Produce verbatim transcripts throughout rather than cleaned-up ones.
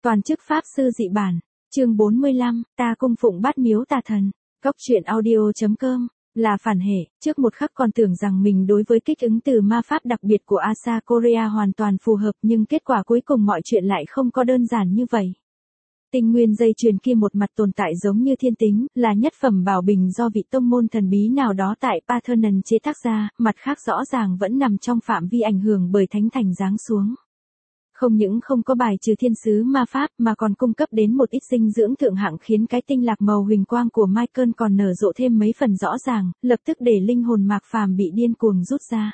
Toàn chức Pháp Sư Dị Bản, chương bốn mươi lăm, ta cung phụng bát miếu tà thần. Góc truyện audio chấm com, là phản hệ, trước một khắc còn tưởng rằng mình đối với kích ứng từ ma pháp đặc biệt của Asa Korea hoàn toàn phù hợp, nhưng kết quả cuối cùng mọi chuyện lại không có đơn giản như vậy. Tinh nguyên dây chuyền kia một mặt tồn tại giống như thiên tính, là nhất phẩm bảo bình do vị tông môn thần bí nào đó tại Parthenon chế tác ra, mặt khác rõ ràng vẫn nằm trong phạm vi ảnh hưởng bởi thánh thành giáng xuống. Không những không có bài trừ thiên sứ ma pháp mà còn cung cấp đến một ít dinh dưỡng thượng hạng khiến cái tinh lạc màu huỳnh quang của Michael còn nở rộ thêm mấy phần rõ ràng, lập tức để linh hồn Mạc Phàm bị điên cuồng rút ra.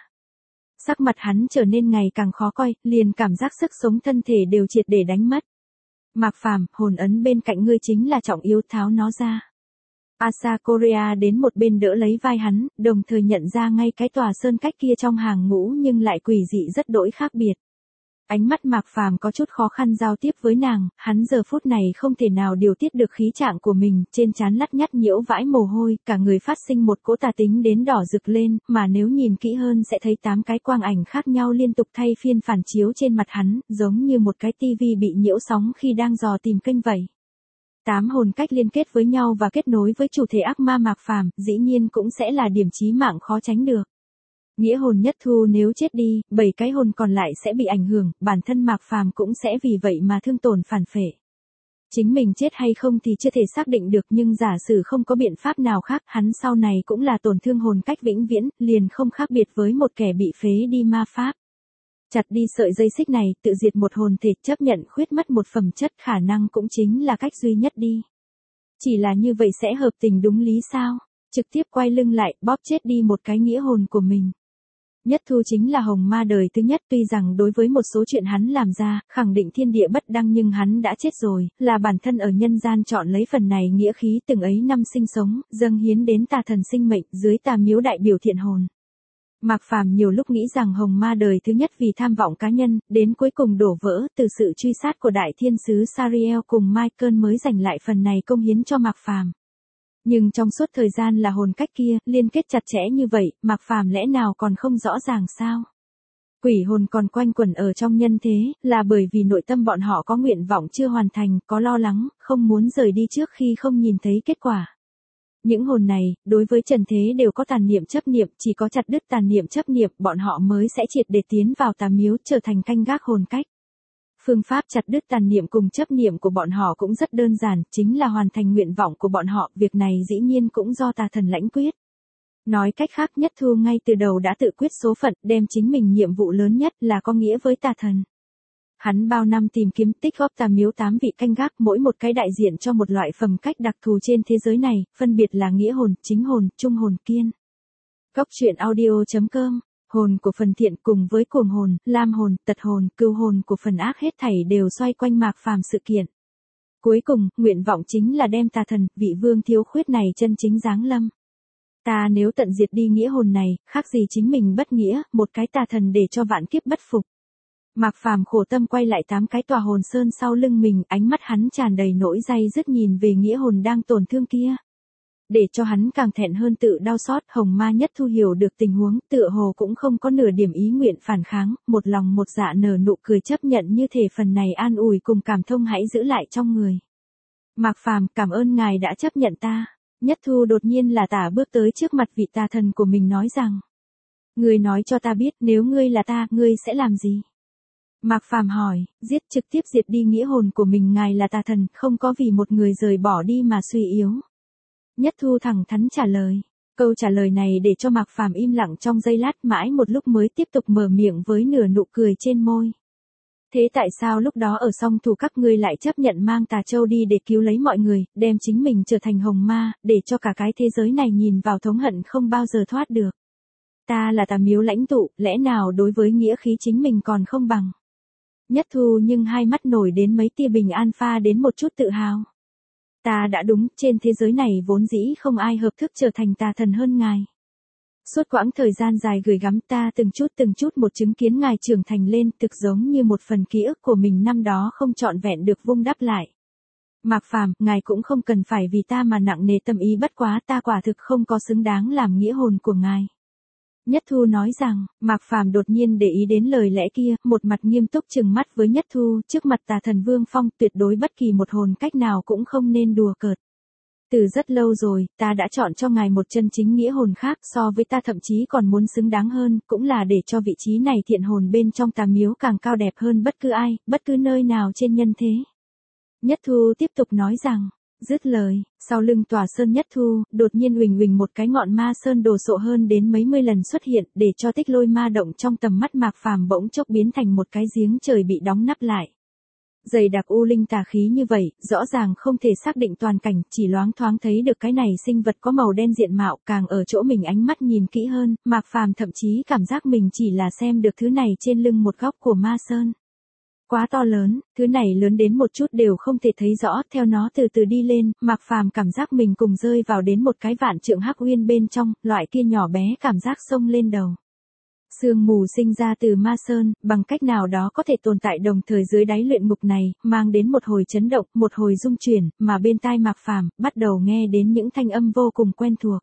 Sắc mặt hắn trở nên ngày càng khó coi, liền cảm giác sức sống thân thể đều triệt để đánh mất. Mạc Phàm, hồn ấn bên cạnh ngươi chính là trọng yếu, tháo nó ra. Asa Korea đến một bên đỡ lấy vai hắn, đồng thời nhận ra ngay cái tòa sơn cách kia trong hàng ngũ nhưng lại quỷ dị rất đỗi khác biệt. Ánh mắt Mạc Phàm có chút khó khăn giao tiếp với nàng, hắn giờ phút này không thể nào điều tiết được khí trạng của mình, trên trán lắt nhắt nhiễu vãi mồ hôi, cả người phát sinh một cỗ tà tính đến đỏ rực lên, mà nếu nhìn kỹ hơn sẽ thấy tám cái quang ảnh khác nhau liên tục thay phiên phản chiếu trên mặt hắn, giống như một cái tivi bị nhiễu sóng khi đang dò tìm kênh vậy. Tám hồn cách liên kết với nhau và kết nối với chủ thể ác ma Mạc Phàm, dĩ nhiên cũng sẽ là điểm chí mạng khó tránh được. Nghĩa hồn Nhất Thu nếu chết đi, bảy cái hồn còn lại sẽ bị ảnh hưởng, bản thân Mạc Phàm cũng sẽ vì vậy mà thương tổn phản phệ. Chính mình chết hay không thì chưa thể xác định được, nhưng giả sử không có biện pháp nào khác, hắn sau này cũng là tổn thương hồn cách vĩnh viễn, liền không khác biệt với một kẻ bị phế đi ma pháp. Chặt đi sợi dây xích này, tự diệt một hồn thể, chấp nhận khuyết mất một phẩm chất, khả năng cũng chính là cách duy nhất đi. Chỉ là như vậy sẽ hợp tình đúng lý sao? Trực tiếp quay lưng lại, bóp chết đi một cái nghĩa hồn của mình. Nhất Thu chính là hồng ma đời thứ nhất, tuy rằng đối với một số chuyện hắn làm ra, khẳng định thiên địa bất đăng, nhưng hắn đã chết rồi, là bản thân ở nhân gian chọn lấy phần này nghĩa khí từng ấy năm sinh sống, dâng hiến đến tà thần sinh mệnh, dưới tà miếu đại biểu thiện hồn. Mạc Phàm nhiều lúc nghĩ rằng hồng ma đời thứ nhất vì tham vọng cá nhân, đến cuối cùng đổ vỡ, từ sự truy sát của đại thiên sứ Sariel cùng Michael mới giành lại phần này công hiến cho Mạc Phàm. Nhưng trong suốt thời gian là hồn cách kia, liên kết chặt chẽ như vậy, Mạc Phàm lẽ nào còn không rõ ràng sao? Quỷ hồn còn quanh quẩn ở trong nhân thế, là bởi vì nội tâm bọn họ có nguyện vọng chưa hoàn thành, có lo lắng, không muốn rời đi trước khi không nhìn thấy kết quả. Những hồn này, đối với trần thế đều có tàn niệm chấp niệm, chỉ có chặt đứt tàn niệm chấp niệm, bọn họ mới sẽ triệt để tiến vào tà miếu, trở thành canh gác hồn cách. Phương pháp chặt đứt tàn niệm cùng chấp niệm của bọn họ cũng rất đơn giản, chính là hoàn thành nguyện vọng của bọn họ, việc này dĩ nhiên cũng do tà thần lãnh quyết. Nói cách khác, Nhất Thu ngay từ đầu đã tự quyết số phận, đem chính mình nhiệm vụ lớn nhất là có nghĩa với tà thần. Hắn bao năm tìm kiếm tích góp tà miếu tám vị canh gác, mỗi một cái đại diện cho một loại phẩm cách đặc thù trên thế giới này, phân biệt là nghĩa hồn, chính hồn, trung hồn, kiên. Góc truyện audio chấm com. Hồn của phần thiện cùng với cuồng hồn, lam hồn, tật hồn, cừu hồn của phần ác hết thảy đều xoay quanh Mạc Phàm sự kiện. Cuối cùng, nguyện vọng chính là đem tà thần, vị vương thiếu khuyết này chân chính giáng lâm. Ta nếu tận diệt đi nghĩa hồn này, khác gì chính mình bất nghĩa, một cái tà thần để cho vạn kiếp bất phục. Mạc Phàm khổ tâm quay lại tám cái tòa hồn sơn sau lưng mình, ánh mắt hắn tràn đầy nỗi day dứt nhìn về nghĩa hồn đang tổn thương kia. Để cho hắn càng thẹn hơn tự đau xót, hồng ma Nhất Thu hiểu được tình huống, tựa hồ cũng không có nửa điểm ý nguyện phản kháng, một lòng một dạ nở nụ cười chấp nhận như thể phần này an ủi cùng cảm thông hãy giữ lại trong người. Mạc Phàm, cảm ơn ngài đã chấp nhận ta. Nhất Thu đột nhiên là tả bước tới trước mặt vị tà thần của mình nói rằng. Ngươi nói cho ta biết, nếu ngươi là ta, ngươi sẽ làm gì? Mạc Phàm hỏi, giết, trực tiếp diệt đi nghĩa hồn của mình, ngài là tà thần, không có vì một người rời bỏ đi mà suy yếu. Nhất Thu thẳng thắn trả lời. Câu trả lời này để cho Mạc Phàm im lặng trong giây lát, mãi một lúc mới tiếp tục mở miệng với nửa nụ cười trên môi. Thế tại sao lúc đó ở song thủ các ngươi lại chấp nhận mang tà châu đi để cứu lấy mọi người, đem chính mình trở thành hồng ma, để cho cả cái thế giới này nhìn vào thống hận không bao giờ thoát được. Ta là tà miếu lãnh tụ, lẽ nào đối với nghĩa khí chính mình còn không bằng? Nhất Thu nhưng hai mắt nổi đến mấy tia bình an pha đến một chút tự hào. Ta đã đúng, trên thế giới này vốn dĩ không ai hợp thức trở thành tà thần hơn ngài. Suốt quãng thời gian dài gửi gắm, ta từng chút từng chút một chứng kiến ngài trưởng thành lên, thực giống như một phần ký ức của mình năm đó không trọn vẹn được vun đắp lại. Mạc Phàm, ngài cũng không cần phải vì ta mà nặng nề tâm ý, bất quá ta quả thực không có xứng đáng làm nghĩa hồn của ngài. Nhất Thu nói rằng, Mạc Phàm đột nhiên để ý đến lời lẽ kia, một mặt nghiêm túc trừng mắt với Nhất Thu, trước mặt tà thần Vương Phong, tuyệt đối bất kỳ một hồn cách nào cũng không nên đùa cợt. Từ rất lâu rồi, ta đã chọn cho ngài một chân chính nghĩa hồn khác, so với ta thậm chí còn muốn xứng đáng hơn, cũng là để cho vị trí này thiện hồn bên trong tà miếu càng cao đẹp hơn bất cứ ai, bất cứ nơi nào trên nhân thế. Nhất Thu tiếp tục nói rằng, dứt lời, sau lưng tòa sơn Nhất Thu, đột nhiên huỳnh huỳnh một cái ngọn ma sơn đồ sộ hơn đến mấy mươi lần xuất hiện, để cho tích lôi ma động trong tầm mắt Mạc Phàm bỗng chốc biến thành một cái giếng trời bị đóng nắp lại. Dày đặc u linh tà khí như vậy, rõ ràng không thể xác định toàn cảnh, chỉ loáng thoáng thấy được cái này sinh vật có màu đen diện mạo, càng ở chỗ mình ánh mắt nhìn kỹ hơn, Mạc Phàm thậm chí cảm giác mình chỉ là xem được thứ này trên lưng một góc của ma sơn. Quá to lớn, thứ này lớn đến một chút đều không thể thấy rõ, theo nó từ từ đi lên, Mạc Phàm cảm giác mình cùng rơi vào đến một cái vạn trượng hắc uyên bên trong, loại kia nhỏ bé cảm giác xông lên đầu. Sương mù sinh ra từ ma sơn, bằng cách nào đó có thể tồn tại đồng thời dưới đáy luyện ngục này, mang đến một hồi chấn động, một hồi rung chuyển, mà bên tai Mạc Phàm bắt đầu nghe đến những thanh âm vô cùng quen thuộc.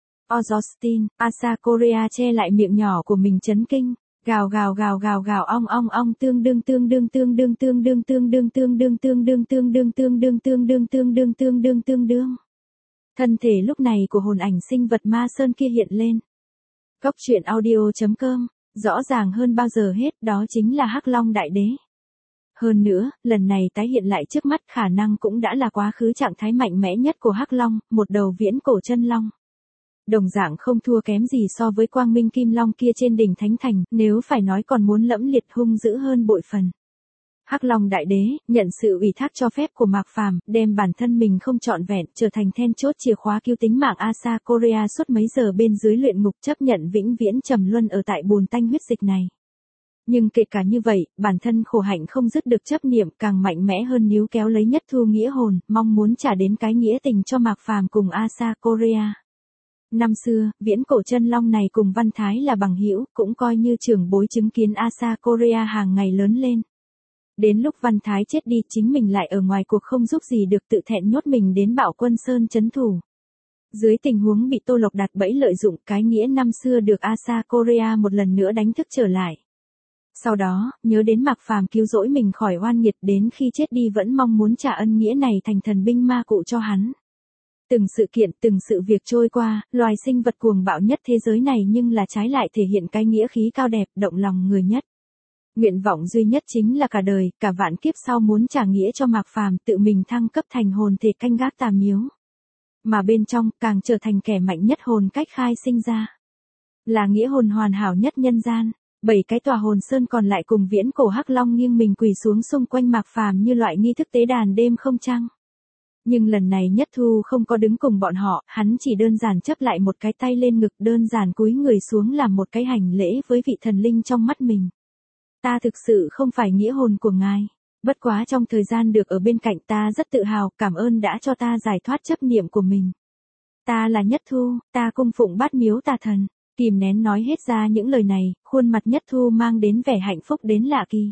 Ozostin, Asa Korea che lại miệng nhỏ của mình chấn kinh. Gào gào gào gào gào ong ong ong tương đương tương đương tương đương tương đương tương đương tương đương tương đương tương đương tương đương tương đương tương đương tương đương tương đương. Thân thể lúc này của hồn ảnh sinh vật ma sơn kia hiện lên. Cốc truyện audio chấm com, rõ ràng hơn bao giờ hết đó chính là Hắc Long Đại Đế. Hơn nữa, lần này tái hiện lại trước mắt khả năng cũng đã là quá khứ trạng thái mạnh mẽ nhất của Hắc Long, một đầu viễn cổ chân long. Đồng dạng không thua kém gì so với Quang Minh Kim Long kia trên đỉnh Thánh Thành, nếu phải nói còn muốn lẫm liệt hung dữ hơn bội phần. Hắc Long Đại Đế, nhận sự ủy thác cho phép của Mạc Phàm, đem bản thân mình không trọn vẹn, trở thành then chốt chìa khóa cứu tính mạng Asa Korea suốt mấy giờ bên dưới luyện ngục chấp nhận vĩnh viễn trầm luân ở tại bùn tanh huyết dịch này. Nhưng kể cả như vậy, bản thân khổ hạnh không dứt được chấp niệm, càng mạnh mẽ hơn níu kéo lấy Nhất Thu nghĩa hồn, mong muốn trả đến cái nghĩa tình cho Mạc Phàm cùng Asa Korea. Năm xưa, viễn cổ chân long này cùng Văn Thái là bằng hữu, cũng coi như trưởng bối chứng kiến Asa Korea hàng ngày lớn lên. Đến lúc Văn Thái chết đi, chính mình lại ở ngoài cuộc không giúp gì được, tự thẹn nhốt mình đến Bảo Quân Sơn trấn thủ. Dưới tình huống bị Tô Lộc đặt bẫy lợi dụng, cái nghĩa năm xưa được Asa Korea một lần nữa đánh thức trở lại. Sau đó, nhớ đến Mạc Phàm cứu rỗi mình khỏi oan nghiệt, đến khi chết đi vẫn mong muốn trả ân nghĩa này thành thần binh ma cụ cho hắn. Từng sự kiện, từng sự việc trôi qua, loài sinh vật cuồng bạo nhất thế giới này nhưng là trái lại thể hiện cái nghĩa khí cao đẹp, động lòng người nhất. Nguyện vọng duy nhất chính là cả đời, cả vạn kiếp sau muốn trả nghĩa cho Mạc Phàm, tự mình thăng cấp thành hồn thể canh gác tà miếu. Mà bên trong, càng trở thành kẻ mạnh nhất hồn cách khai sinh ra. Là nghĩa hồn hoàn hảo nhất nhân gian. Bảy cái tòa hồn sơn còn lại cùng viễn cổ Hắc Long nghiêng mình quỳ xuống xung quanh Mạc Phàm như loại nghi thức tế đàn đêm không trăng. Nhưng lần này Nhất Thu không có đứng cùng bọn họ, hắn chỉ đơn giản chấp lại một cái tay lên ngực, đơn giản cúi người xuống làm một cái hành lễ với vị thần linh trong mắt mình. Ta thực sự không phải nghĩa hồn của ngài. Bất quá trong thời gian được ở bên cạnh ta rất tự hào, cảm ơn đã cho ta giải thoát chấp niệm của mình. Ta là Nhất Thu, ta cung phụng bát miếu tà thần. Kìm nén nói hết ra những lời này, khuôn mặt Nhất Thu mang đến vẻ hạnh phúc đến lạ kỳ.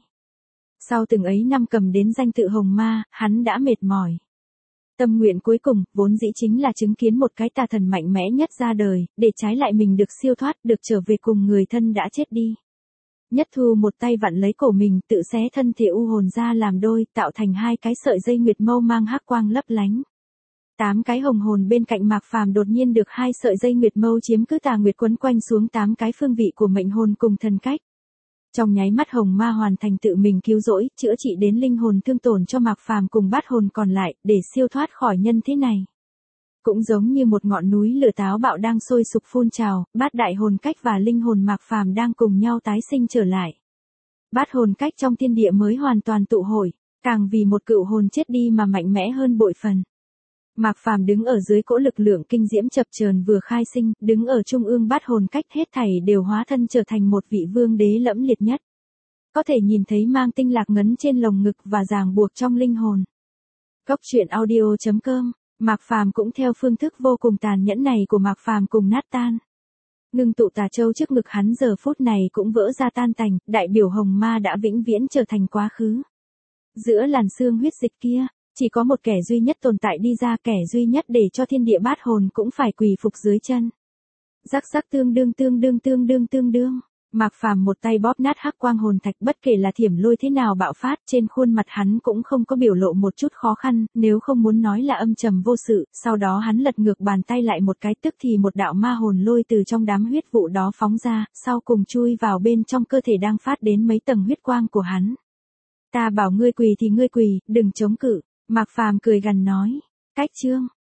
Sau từng ấy năm cầm đến danh tự hồng ma, hắn đã mệt mỏi. Tâm nguyện cuối cùng, vốn dĩ chính là chứng kiến một cái tà thần mạnh mẽ nhất ra đời, để trái lại mình được siêu thoát, được trở về cùng người thân đã chết đi. Nhất Thu một tay vặn lấy cổ mình, tự xé thân thể u hồn ra làm đôi, tạo thành hai cái sợi dây nguyệt mâu mang hắc quang lấp lánh. Tám cái hồng hồn bên cạnh Mạc Phàm đột nhiên được hai sợi dây nguyệt mâu chiếm cứ tà nguyệt quấn quanh xuống tám cái phương vị của mệnh hồn cùng thần cách. Trong nháy mắt hồng ma hoàn thành tự mình cứu rỗi, chữa trị đến linh hồn thương tổn cho Mạc Phàm cùng bát hồn còn lại, để siêu thoát khỏi nhân thế này. Cũng giống như một ngọn núi lửa táo bạo đang sôi sục phun trào, bát đại hồn cách và linh hồn Mạc Phàm đang cùng nhau tái sinh trở lại. Bát hồn cách trong thiên địa mới hoàn toàn tụ hội, càng vì một cựu hồn chết đi mà mạnh mẽ hơn bội phần. Mạc Phàm đứng ở dưới cỗ lực lượng kinh diễm chập chờn vừa khai sinh, đứng ở trung ương bát hồn cách, hết thảy đều hóa thân trở thành một vị vương đế lẫm liệt nhất. Có thể nhìn thấy mang tinh lạc ngấn trên lồng ngực và ràng buộc trong linh hồn. Cốc truyện audio chấm com, Mạc Phàm cũng theo phương thức vô cùng tàn nhẫn này của Mạc Phàm cùng nát tan. Ngưng tụ tà châu trước ngực hắn giờ phút này cũng vỡ ra tan tành, đại biểu hồng ma đã vĩnh viễn trở thành quá khứ. Giữa làn xương huyết dịch kia, chỉ có một kẻ duy nhất tồn tại đi ra, kẻ duy nhất để cho thiên địa bát hồn cũng phải quỳ phục dưới chân. Rắc rắc tương đương tương đương tương đương tương đương. Mạc Phàm một tay bóp nát hắc quang hồn thạch, bất kể là thiểm lôi thế nào bạo phát, trên khuôn mặt hắn cũng không có biểu lộ một chút khó khăn, nếu không muốn nói là âm trầm vô sự. Sau đó hắn lật ngược bàn tay lại một cái, tức thì một đạo ma hồn lôi từ trong đám huyết vụ đó phóng ra, sau cùng chui vào bên trong cơ thể đang phát đến mấy tầng huyết quang của hắn. Ta bảo ngươi quỳ thì ngươi quỳ, đừng chống cự. Mạc Phàm cười gằn nói. Cách chương